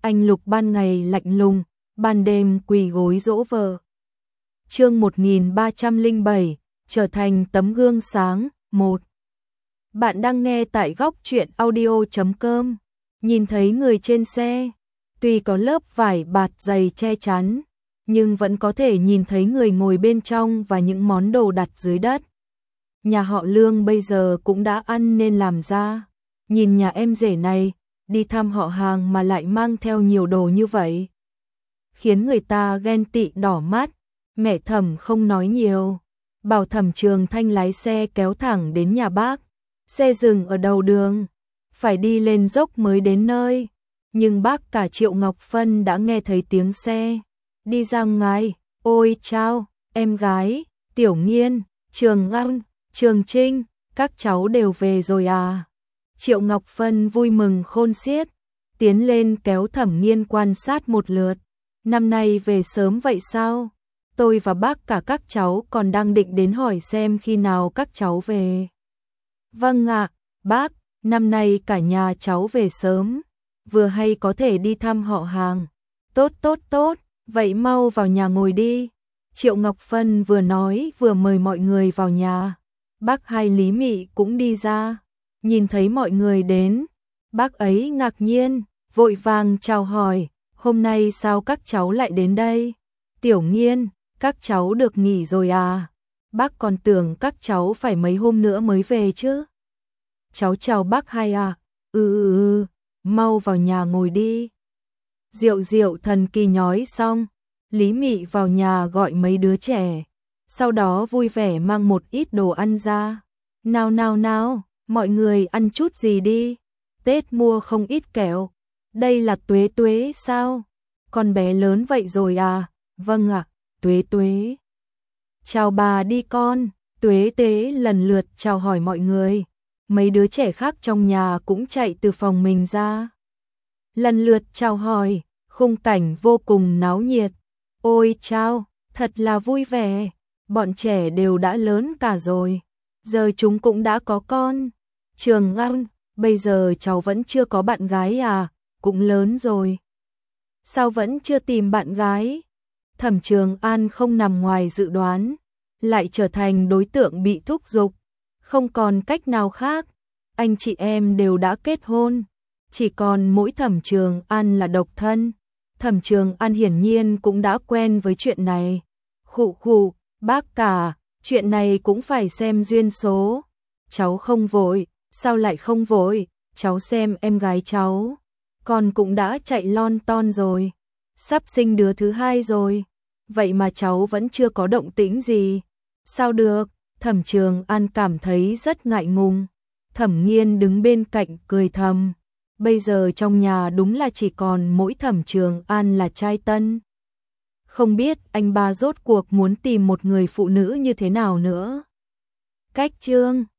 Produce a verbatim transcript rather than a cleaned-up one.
anh Lục ban ngày lạnh lùng, ban đêm quỳ gối dỗ vợ. Chương một nghìn ba trăm lẻ bảy, trở thành tấm gương sáng. Một. Bạn đang nghe tại góc truyện audio chấm com. Nhìn thấy người trên xe, tuy có lớp vải bạt dày che chắn, nhưng vẫn có thể nhìn thấy người ngồi bên trong và những món đồ đặt dưới đất. Nhà họ Lương bây giờ cũng đã ăn nên làm ra. Nhìn nhà em rể này, đi thăm họ hàng mà lại mang theo nhiều đồ như vậy, khiến người ta ghen tị đỏ mắt. Mẹ Thẩm không nói nhiều, bảo Thẩm Trường Thanh lái xe kéo thẳng đến nhà bác. Xe dừng ở đầu đường, phải đi lên dốc mới đến nơi. Nhưng bác cả Triệu Ngọc Phân đã nghe thấy tiếng xe đi ra ngoài. Ôi chao, em gái, Tiểu Nghiên, Trường Ngân, Trường Trinh, các cháu đều về rồi à? Triệu Ngọc Phân vui mừng khôn xiết, tiến lên kéo Thẩm Nghiên quan sát một lượt. Năm nay về sớm vậy sao? Tôi và bác cả các cháu còn đang định đến hỏi xem khi nào các cháu về. Vâng ạ, bác, năm nay cả nhà cháu về sớm, vừa hay có thể đi thăm họ hàng. Tốt tốt tốt, vậy mau vào nhà ngồi đi. Triệu Ngọc Phân vừa nói vừa mời mọi người vào nhà. Bác hai Lý Mị cũng đi ra, nhìn thấy mọi người đến, bác ấy ngạc nhiên, vội vàng chào hỏi, hôm nay sao các cháu lại đến đây? Tiểu Nghiên, các cháu được nghỉ rồi à? Bác còn tưởng các cháu phải mấy hôm nữa mới về chứ. Cháu chào bác hai à? Ừ ừ ừ, mau vào nhà ngồi đi. Rượu rượu thần kỳ nhói xong, Lý Mị vào nhà gọi mấy đứa trẻ, sau đó vui vẻ mang một ít đồ ăn ra. Nào nào nào, mọi người ăn chút gì đi. Tết mua không ít kẹo. Đây là Tuế Tuế sao? Con bé lớn vậy rồi à? Vâng ạ, Tuế Tuế. Chào bà đi con. Tuế Tế lần lượt chào hỏi mọi người. Mấy đứa trẻ khác trong nhà cũng chạy từ phòng mình ra, lần lượt chào hỏi, khung cảnh vô cùng náo nhiệt. Ôi chao, thật là vui vẻ. Bọn trẻ đều đã lớn cả rồi, giờ chúng cũng đã có con. Trường Ngân, bây giờ cháu vẫn chưa có bạn gái à? Cũng lớn rồi, sao vẫn chưa tìm bạn gái? Thẩm Trường An không nằm ngoài dự đoán, lại trở thành đối tượng bị thúc giục. Không còn cách nào khác, anh chị em đều đã kết hôn, chỉ còn mỗi Thẩm Trường An là độc thân. Thẩm Trường An hiển nhiên cũng đã quen với chuyện này. Khụ khụ, bác cả, chuyện này cũng phải xem duyên số. Cháu không vội. Sao lại không vội? Cháu xem em gái cháu, con cũng đã chạy lon ton rồi, sắp sinh đứa thứ hai rồi, vậy mà cháu vẫn chưa có động tĩnh gì. Sao được? Thẩm Trường An cảm thấy rất ngại ngùng. Thẩm Nghiên đứng bên cạnh cười thầm, bây giờ trong nhà đúng là chỉ còn mỗi Thẩm Trường An là trai tân. Không biết anh ba rốt cuộc muốn tìm một người phụ nữ như thế nào nữa. Cách chương